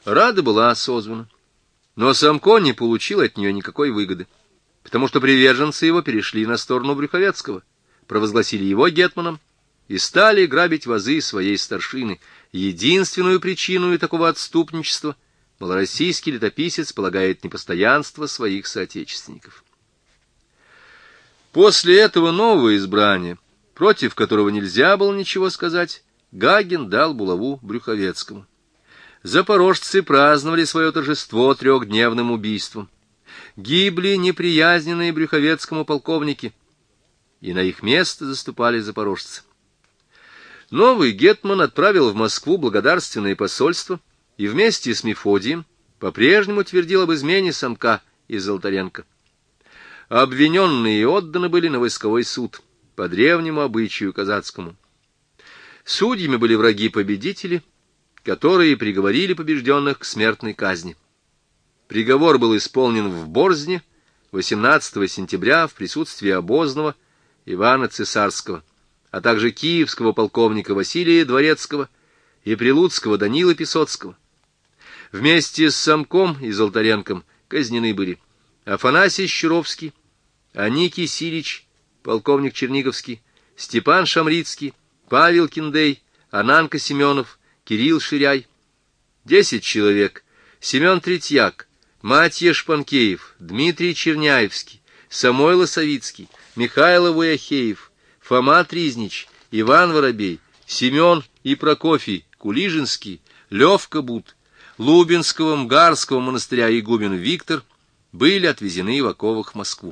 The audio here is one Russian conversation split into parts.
Рада была созвана, но Самко не получил от нее никакой выгоды, потому что приверженцы его перешли на сторону Брюховецкого, провозгласили его гетманом и стали грабить вазы своей старшины. Единственную причину такого отступничества малороссийский летописец полагает непостоянство своих соотечественников. После этого нового избрания, против которого нельзя было ничего сказать, Гагин дал булаву Брюховецкому. Запорожцы праздновали свое торжество трехдневным убийством. Гибли неприязненные Брюховецкому полковники, и на их место заступали запорожцы. Новый гетман отправил в Москву благодарственное посольство и вместе с Мефодием по-прежнему твердил об измене Самка и Золотаренко. Обвиненные отданы были на войсковой суд по древнему обычаю казацкому. Судьями были враги-победители, которые приговорили побежденных к смертной казни. Приговор был исполнен в Борзне 18 сентября в присутствии обозного Ивана Цесарского, а также киевского полковника Василия Дворецкого и прилуцкого Данила Писоцкого. Вместе с Самком и Золотаренком казнены были Афанасий Щуровский, Аникий Силич, полковник Черниговский, Степан Шамрицкий, Павел Киндей, Ананка Семенов, Кирилл Ширяй. 10 человек: Семен Третьяк, Матья Шпанкеев, Дмитрий Черняевский, Самойло Савицкий, Михайло Вояхеев, Фома Тризнич, Иван Воробей, Семен и Прокофий Кулижинский, Левка Бут, Лубинского Мгарского монастыря игумен Виктор были отвезены в оковах в Москву.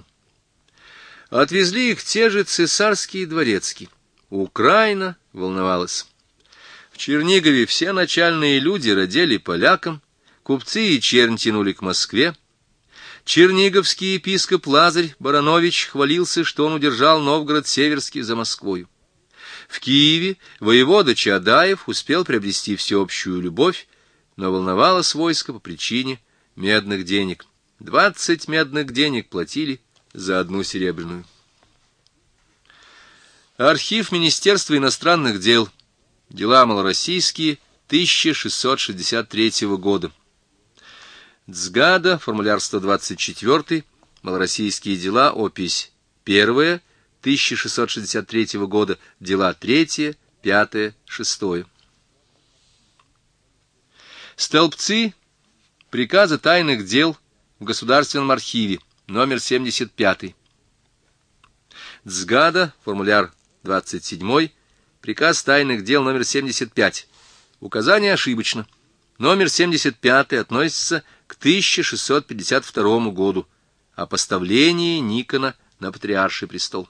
Отвезли их те же Цесарский и Дворецкий. Украина волновалась. В Чернигове все начальные люди родили полякам, купцы и чернь тянули к Москве. Черниговский епископ Лазарь Баранович хвалился, что он удержал Новгород Северский за Москвою. В Киеве воевода Чаадаев успел приобрести всеобщую любовь, но волновалось войско по причине медных денег. 20 медных денег платили за одну серебряную. Архив Министерства иностранных дел. Дела малороссийские, 1663 года. Цгада, формуляр 124, малороссийские дела, опись 1, 1663 года, дела 3, 5, 6. Столбцы приказа тайных дел в Государственном архиве, номер 75. Цгада, формуляр 27, приказ тайных дел номер 75. Указание ошибочно. Номер 75 относится к 1652 году о поставлении Никона на патриарший престол.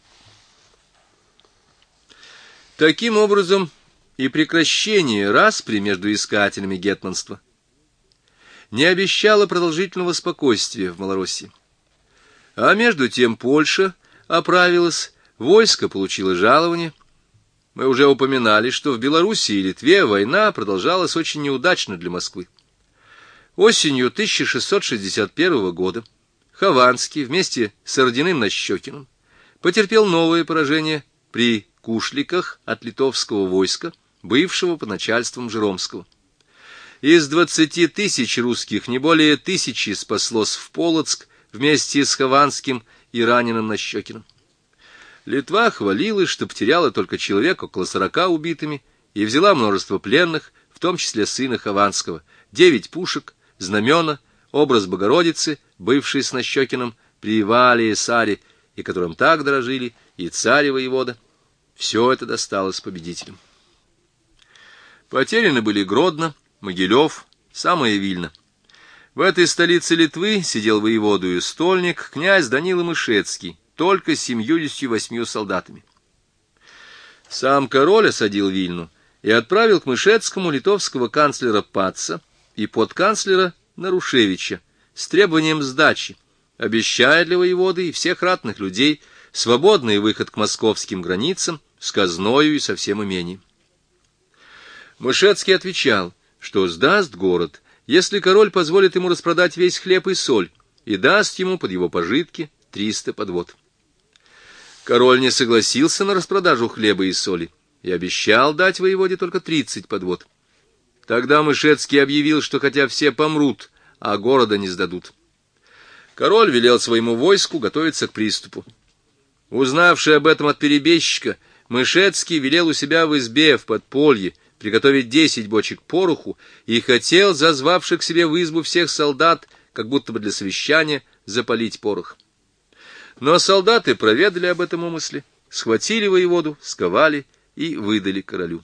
Таким образом, и прекращение распри между искателями гетманства не обещало продолжительного спокойствия в Малороссии. А между тем Польша оправилась, войско получило жалование. Мы уже упоминали, что в Белоруссии и Литве война продолжалась очень неудачно для Москвы. Осенью 1661 года Хованский вместе с Ординым-Нащекиным потерпел новое поражение при Кушликах от литовского войска, бывшего под начальством Жеромского. Из 20 тысяч русских не более 1000 спаслось в Полоцк вместе с Хованским и раненым Нащекиным. Литва хвалилась, что потеряла только человек около 40 убитыми и взяла множество пленных, в том числе сына Хованского, 9 пушек, знамена, образ Богородицы, бывший с Нащекиным при Вале и Саре, и которым так дорожили и царь и воевода. Все это досталось победителям. Потеряны были Гродно, Могилев, самое Вильно. В этой столице Литвы сидел воеводою стольник, князь Данила Мышецкий, только с 78 солдатами. Сам король осадил Вильну и отправил к Мышецкому литовского канцлера Паца и подканцлера Нарушевича с требованием сдачи, обещая для воеводы и всех ратных людей свободный выход к московским границам с казною и со всем имением. Мышецкий отвечал, что сдаст город, если король позволит ему распродать весь хлеб и соль и даст ему под его пожитки 300 подвод. Король не согласился на распродажу хлеба и соли и обещал дать воеводе только 30 подвод. Тогда Мышецкий объявил, что хотя все помрут, а города не сдадут. Король велел своему войску готовиться к приступу. Узнавший об этом от перебежчика, Мышецкий велел у себя в избе в подполье приготовить 10 бочек пороху и хотел, зазвавши к себе в избу всех солдат, как будто бы для совещания, запалить порох. Но солдаты проведали об этом умысле, схватили воеводу, сковали и выдали королю.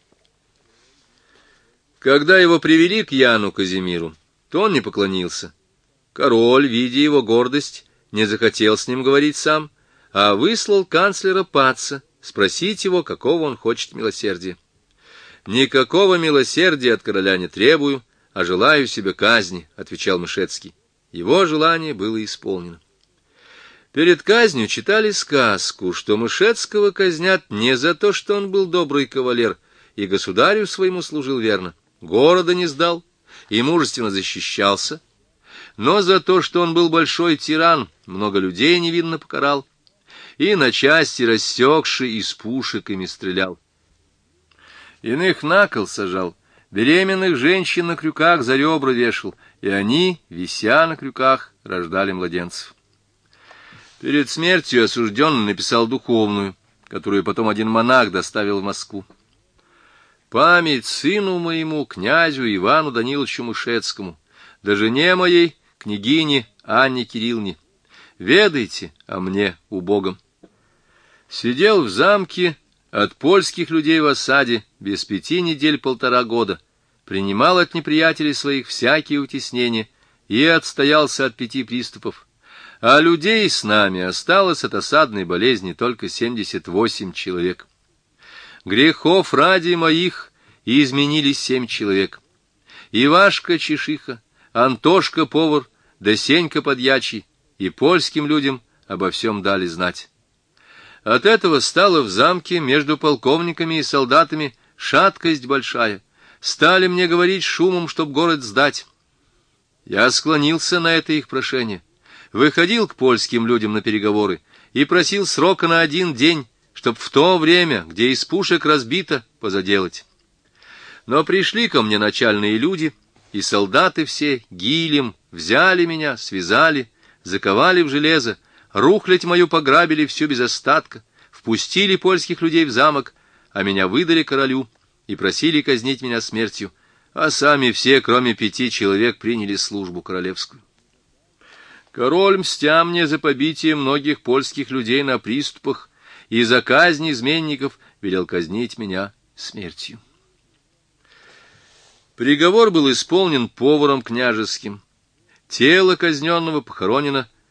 Когда его привели к Яну Казимиру, то он не поклонился. Король, видя его гордость, не захотел с ним говорить сам, а выслал канцлера Паца спросить его, какого он хочет милосердия. «Никакого милосердия от короля не требую, а желаю себе казни», — отвечал Мышецкий. Его желание было исполнено. Перед казнью читали сказку, что Мышецкого казнят не за то, что он был добрый кавалер и государю своему служил верно, города не сдал и мужественно защищался, но за то, что он был большой тиран, много людей невинно покарал и на части рассекши из пушек ими стрелял. Иных на кол сажал, беременных женщин на крюках за ребра вешал, и они, вися на крюках, рождали младенцев. Перед смертью осужденный написал духовную, которую потом один монах доставил в Москву. «Память сыну моему, князю Ивану Даниловичу Мышецкому, да жене моей, княгине Анне Кирилловне, ведайте о мне, убогом. Сидел в замке от польских людей в осаде без 5 недель 1,5 года, принимал от неприятелей своих всякие утеснения и отстоялся от 5 приступов, а людей с нами осталось от осадной болезни только 78 человек. Грехов ради моих изменились 7 человек. Ивашка Чешиха, Антошка повар, да Сенька подьячий, и польским людям обо всем дали знать. От этого стало в замке между полковниками и солдатами шаткость большая. Стали мне говорить шумом, чтоб город сдать. Я склонился на это их прошение, выходил к польским людям на переговоры и просил срока на 1 день, чтоб в то время, где из пушек разбито, позаделать. Но пришли ко мне начальные люди, и солдаты все гилем взяли меня, связали, заковали в железо, рухлядь мою пограбили всю без остатка, впустили польских людей в замок, а меня выдали королю и просили казнить меня смертью, а сами все, кроме 5 человек, приняли службу королевскую. Король, мстя мне за побитие многих польских людей на приступах и за казнь изменников, велел казнить меня смертью. Приговор был исполнен поваром княжеским. Тело казненного похоронено